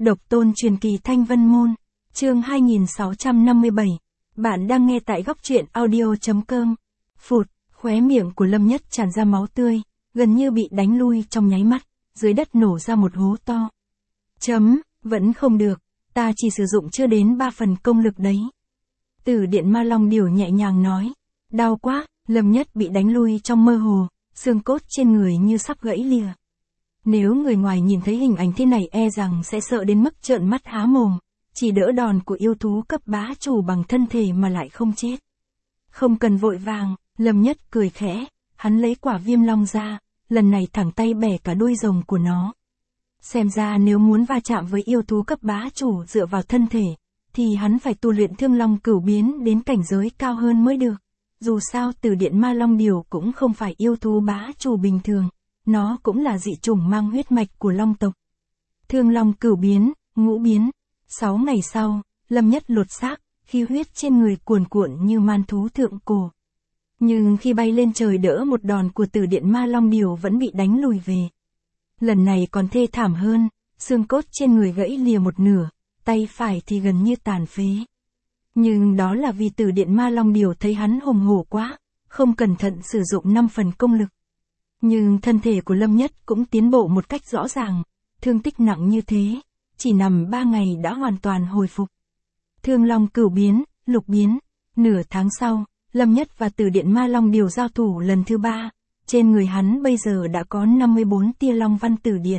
Độc tôn truyền kỳ Thanh Vân Môn, chương 2657. Bạn đang nghe tại góc truyện audio.com. Phụt, khóe miệng của Lâm Nhất tràn ra máu tươi, gần như bị đánh lui trong nháy mắt, dưới đất nổ ra một hố to. Vẫn không được, ta chỉ sử dụng chưa đến 3 phần công lực đấy. Tử Điện Ma Long Điểu nhẹ nhàng nói. Đau quá, Lâm Nhất bị đánh lui trong mơ hồ, xương cốt trên người như sắp gãy lìa. Nếu người ngoài nhìn thấy hình ảnh thế này e rằng sẽ sợ đến mức trợn mắt há mồm, chỉ đỡ đòn của yêu thú cấp bá chủ bằng thân thể mà lại không chết. Không cần vội vàng, Lâm Nhất cười khẽ, hắn lấy quả viêm long ra, lần này thẳng tay bẻ cả đuôi rồng của nó. Xem ra nếu muốn va chạm với yêu thú cấp bá chủ dựa vào thân thể, thì hắn phải tu luyện Thương Long Cửu Biến đến cảnh giới cao hơn mới được. Dù sao Tử Điện Ma Long Điểu cũng không phải yêu thú bá chủ bình thường, nó cũng là dị chủng mang huyết mạch của Long tộc. Thương Long Cửu Biến, Ngũ Biến. 6 ngày sau, Lâm Nhất lột xác, khí huyết trên người cuồn cuộn như man thú thượng cổ. Nhưng khi bay lên trời đỡ một đòn của Tử Điện Ma Long Điểu vẫn bị đánh lùi về. Lần này còn thê thảm hơn, xương cốt trên người gãy lìa một nửa, tay phải thì gần như tàn phế. Nhưng đó là vì Tử Điện Ma Long Điểu thấy hắn hùng hổ quá, không cẩn thận sử dụng 5 phần công lực. Nhưng thân thể của Lâm Nhất cũng tiến bộ một cách rõ ràng, thương tích nặng như thế, chỉ nằm 3 ngày đã hoàn toàn hồi phục. Thương Long Cửu Biến, Lục Biến. Nửa tháng sau, Lâm Nhất và Tử Điện Ma Long Điểu giao thủ lần thứ 3, trên người hắn bây giờ đã có 54 tia Long Văn Tử Điện.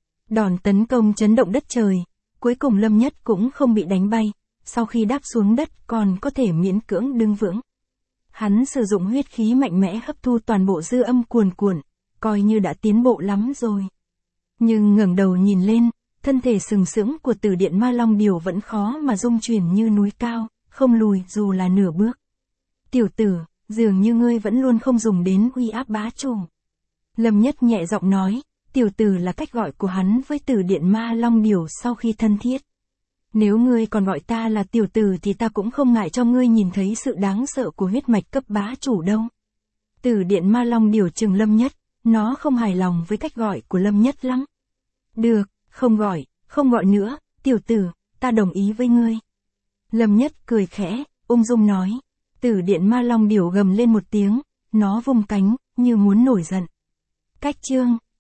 Đòn tấn công chấn động đất trời, cuối cùng Lâm Nhất cũng không bị đánh bay, sau khi đáp xuống đất còn có thể miễn cưỡng đứng vững. Hắn sử dụng huyết khí mạnh mẽ hấp thu toàn bộ dư âm cuồn cuộn, coi như đã tiến bộ lắm rồi. Nhưng ngẩng đầu nhìn lên, thân thể sừng sững của Tử Điện Ma Long Điểu vẫn khó mà rung chuyển như núi cao, không lùi dù là nửa bước. Tiểu tử, dường như ngươi vẫn luôn không dùng đến uy áp bá chủ. Lâm Nhất nhẹ giọng nói, tiểu tử là cách gọi của hắn với Tử Điện Ma Long Điểu sau khi thân thiết. Nếu ngươi còn gọi ta là tiểu tử thì ta cũng không ngại cho ngươi nhìn thấy sự đáng sợ của huyết mạch cấp bá chủ đâu. Tử Điện Ma Long Điểu trừng Lâm Nhất, nó không hài lòng với cách gọi của Lâm Nhất lắm. Được, không gọi nữa, tiểu tử, ta đồng ý với ngươi. Lâm Nhất cười khẽ, ung dung nói. Tử Điện Ma Long Điểu gầm lên một tiếng, nó vung cánh, như muốn nổi giận. Cách chương